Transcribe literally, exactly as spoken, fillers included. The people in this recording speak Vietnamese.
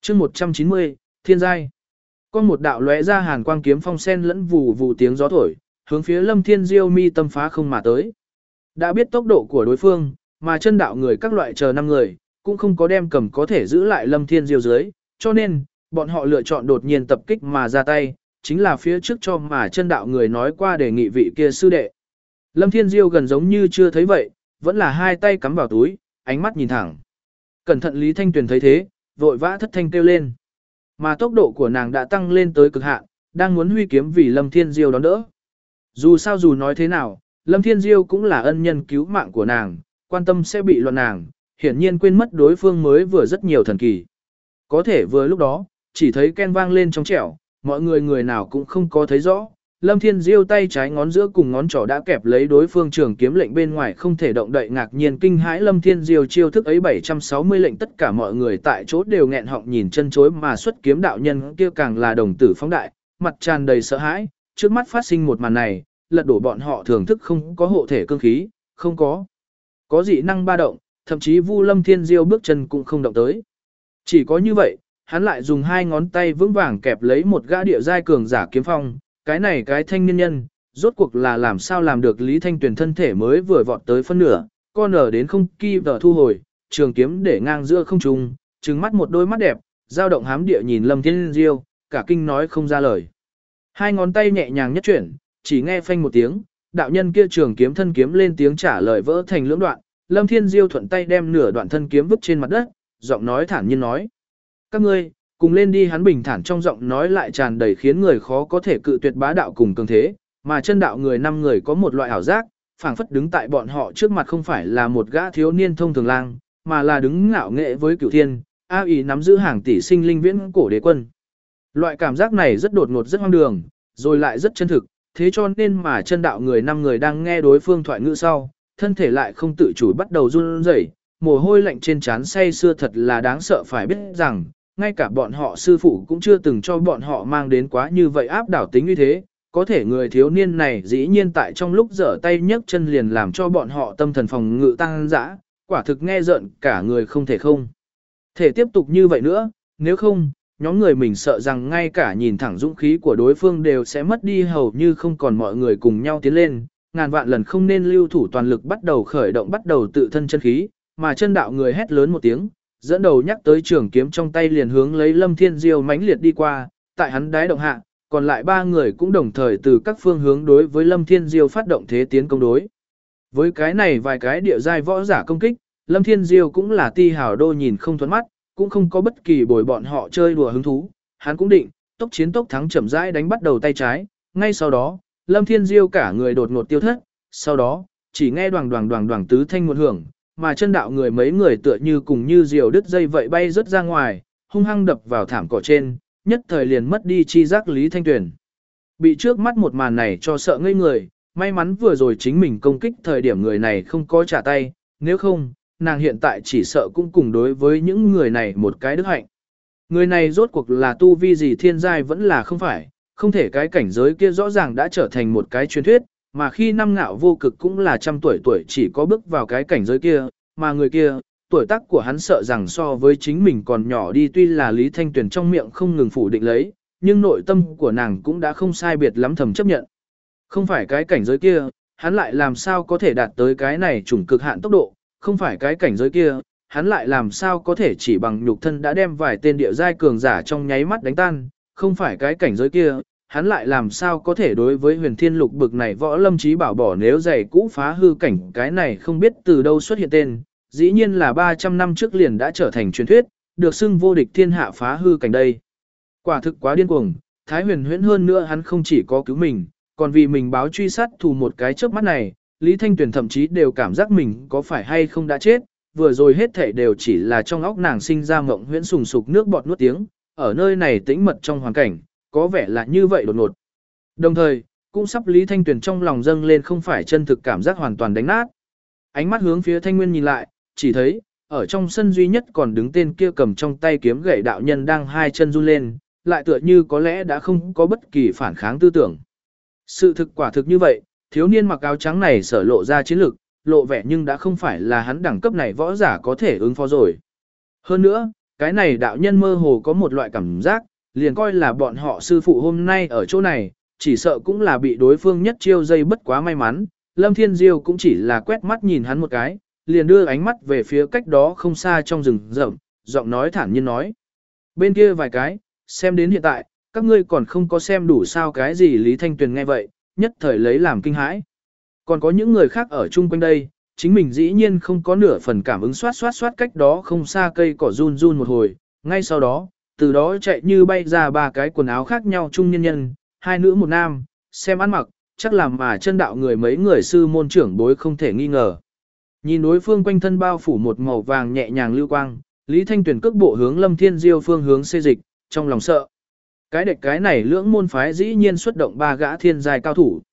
chương một trăm chín mươi, Thiên giai. Có một đạo lóe ra hàn quang kiếm phong sen lẫn vù vù tiếng gió thổi, hướng phía Lâm Thiên Diêu mi tâm phá không mà tới. Đã biết tốc độ của đối phương, mà chân đạo người các loại chờ năm người, cũng không có đem cầm có thể giữ lại Lâm Thiên Diêu dưới, cho nên, bọn họ lựa chọn đột nhiên tập kích mà ra tay, chính là phía trước cho mà chân đạo người nói qua đề nghị vị kia sư đệ. Lâm Thiên Diêu gần giống như chưa thấy vậy, vẫn là hai tay cắm vào túi, ánh mắt nhìn thẳng. Cẩn thận Lý Thanh Tuyền thấy thế, vội vã thất thanh kêu lên. Mà tốc độ của nàng đã tăng lên tới cực hạn, đang muốn huy kiếm vì Lâm Thiên Diêu đón đỡ. Dù sao dù nói thế nào, Lâm Thiên Diêu cũng là ân nhân cứu mạng của nàng, quan tâm sẽ bị loạn nàng, hiển nhiên quên mất đối phương mới vừa rất nhiều thần kỳ. Có thể vừa lúc đó, chỉ thấy ken vang lên trong trẻo, mọi người người nào cũng không có thấy rõ. Lâm Thiên Diêu tay trái ngón giữa cùng ngón trỏ đã kẹp lấy đối phương trường kiếm lệnh bên ngoài không thể động đậy, ngạc nhiên kinh hãi Lâm Thiên Diêu chiêu thức ấy bảy trăm sáu mươi lệnh, tất cả mọi người tại chỗ đều nghẹn họng nhìn chân chối, mà xuất kiếm đạo nhân kia càng là đồng tử phóng đại, mặt tràn đầy sợ hãi, trước mắt phát sinh một màn này, lật đổ bọn họ thưởng thức không có hộ thể cương khí, không có có dị năng ba động, thậm chí Vu Lâm Thiên Diêu bước chân cũng không động tới. Chỉ có như vậy, hắn lại dùng hai ngón tay vững vàng kẹp lấy một gã địa giai cường giả kiếm phong, cái này cái thanh niên nhân, rốt cuộc là làm sao làm được Lý Thanh Tuyền thân thể mới vừa vọt tới phân nửa, con ở đến không kỳ vờ thu hồi, trường kiếm để ngang giữa không trung, trừng mắt một đôi mắt đẹp, dao động hám địa nhìn Lâm Thiên Diêu, cả kinh nói không ra lời. Hai ngón tay nhẹ nhàng nhất chuyển, chỉ nghe phanh một tiếng, đạo nhân kia trường kiếm thân kiếm lên tiếng trả lời vỡ thành lưỡng đoạn, Lâm Thiên Diêu thuận tay đem nửa đoạn thân kiếm vứt trên mặt đất, giọng nói thản nhiên nói: "Các ngươi, cùng lên đi." Hắn bình thản trong giọng nói lại tràn đầy khiến người khó có thể cự tuyệt bá đạo cùng cường thế, mà chân đạo người năm người có một loại ảo giác, phảng phất đứng tại bọn họ trước mặt không phải là một gã thiếu niên thông thường lang, mà là đứng ngạo nghệ với cửu thiên, a ý nắm giữ hàng tỷ sinh linh viễn cổ đế quân. Loại cảm giác này rất đột ngột rất hoang đường, rồi lại rất chân thực, thế cho nên mà chân đạo người năm người đang nghe đối phương thoại ngữ sau, thân thể lại không tự chủ bắt đầu run rẩy, mồ hôi lạnh trên trán say sưa thật là đáng sợ, phải biết rằng, ngay cả bọn họ sư phụ cũng chưa từng cho bọn họ mang đến quá như vậy áp đảo tính như thế, có thể người thiếu niên này dĩ nhiên tại trong lúc dở tay nhấc chân liền làm cho bọn họ tâm thần phòng ngự tăng dã, quả thực nghe rợn cả người không thể không thể tiếp tục như vậy nữa, nếu không, nhóm người mình sợ rằng ngay cả nhìn thẳng dũng khí của đối phương đều sẽ mất đi, hầu như không còn mọi người cùng nhau tiến lên, ngàn vạn lần không nên lưu thủ toàn lực bắt đầu khởi động, bắt đầu tự thân chân khí, mà chân đạo người hét lớn một tiếng, dẫn đầu nhắc tới trường kiếm trong tay liền hướng lấy Lâm Thiên Diêu mãnh liệt đi qua, tại hắn đái động hạ, còn lại ba người cũng đồng thời từ các phương hướng đối với Lâm Thiên Diêu phát động thế tiến công đối. Với cái này vài cái địa giai võ giả công kích, Lâm Thiên Diêu cũng là ti hào đô nhìn không thuẫn mắt, cũng không có bất kỳ bồi bọn họ chơi đùa hứng thú, hắn cũng định, tốc chiến tốc thắng chậm rãi đánh bắt đầu tay trái, ngay sau đó, Lâm Thiên Diêu cả người đột ngột tiêu thất, sau đó, chỉ nghe đoàng đoàng đoàng đoàng tứ thanh một hưởng, mà chân đạo người mấy người tựa như cùng như diều đứt dây vậy bay rớt ra ngoài, hung hăng đập vào thảm cỏ trên, nhất thời liền mất đi chi giác Lý Thanh Tuyền. Bị trước mắt một màn này cho sợ ngây người, may mắn vừa rồi chính mình công kích thời điểm người này không có trả tay, nếu không, nàng hiện tại chỉ sợ cũng cùng đối với những người này một cái đức hạnh. Người này rốt cuộc là tu vi gì, thiên giai vẫn là không phải, không thể, cái cảnh giới kia rõ ràng đã trở thành một cái truyền thuyết, mà khi năm ngạo vô cực cũng là trăm tuổi tuổi chỉ có bước vào cái cảnh giới kia, mà người kia, tuổi tác của hắn sợ rằng so với chính mình còn nhỏ đi, tuy là Lý Thanh Tuyền trong miệng không ngừng phủ định lấy, nhưng nội tâm của nàng cũng đã không sai biệt lắm thầm chấp nhận. Không phải cái cảnh giới kia, hắn lại làm sao có thể đạt tới cái này chủng cực hạn tốc độ, không phải cái cảnh giới kia, hắn lại làm sao có thể chỉ bằng nhục thân đã đem vài tên địa giai cường giả trong nháy mắt đánh tan, không phải cái cảnh giới kia, hắn lại làm sao có thể đối với huyền thiên lục bực này võ lâm trí bảo bỏ nếu giày cũ phá hư cảnh, cái này không biết từ đâu xuất hiện tên, dĩ nhiên là ba trăm năm trước liền đã trở thành truyền thuyết, được xưng vô địch thiên hạ phá hư cảnh đây. Quả thực quá điên cuồng, Thái Huyền huyễn hơn nữa hắn không chỉ có cứu mình, còn vì mình báo truy sát thù một cái chớp mắt này, Lý Thanh Tuyền thậm chí đều cảm giác mình có phải hay không đã chết, vừa rồi hết thảy đều chỉ là trong óc nàng sinh ra mộng huyễn sùng sục nước bọt nuốt tiếng, ở nơi này tĩnh mật trong hoàn cảnh, có vẻ là như vậy đột ngột. Đồng thời, cũng sắp Lý Thanh Tuyền trong lòng dâng lên không phải chân thực cảm giác hoàn toàn đánh nát. Ánh mắt hướng phía Thanh Nguyên nhìn lại, chỉ thấy, ở trong sân duy nhất còn đứng tên kia cầm trong tay kiếm gậy đạo nhân đang hai chân run lên, lại tựa như có lẽ đã không có bất kỳ phản kháng tư tưởng. Sự thực quả thực như vậy, thiếu niên mặc áo trắng này sở lộ ra chiến lực, lộ vẻ nhưng đã không phải là hắn đẳng cấp này võ giả có thể ứng phó rồi. Hơn nữa, Cái này đạo nhân mơ hồ có một loại cảm giác, liền coi là bọn họ sư phụ hôm nay ở chỗ này, chỉ sợ cũng là bị đối phương nhất chiêu dây bất quá may mắn. Lâm Thiên Diêu cũng chỉ là quét mắt nhìn hắn một cái, liền đưa ánh mắt về phía cách đó không xa trong rừng rậm, giọng nói thản nhiên nói. Bên kia vài cái, xem đến hiện tại, các ngươi còn không có xem đủ sao cái gì. Lý Thanh Tuyền nghe vậy, nhất thời lấy làm kinh hãi. Còn có những người khác ở chung quanh đây, chính mình dĩ nhiên không có nửa phần cảm ứng xoát xoát xoát cách đó không xa cây cỏ run run một hồi, ngay sau đó, từ đó chạy như bay ra ba cái quần áo khác nhau trung nhân nhân, hai nữ một nam, xem ăn mặc, chắc là mà chân đạo người mấy người sư môn trưởng bối không thể nghi ngờ. Nhìn đối phương quanh thân bao phủ một màu vàng nhẹ nhàng lưu quang, Lý Thanh Tuyền cước bộ hướng Lâm Thiên Diêu phương hướng xê dịch, trong lòng sợ. Cái địch cái này lưỡng môn phái dĩ nhiên xuất động ba gã thiên giai cao thủ.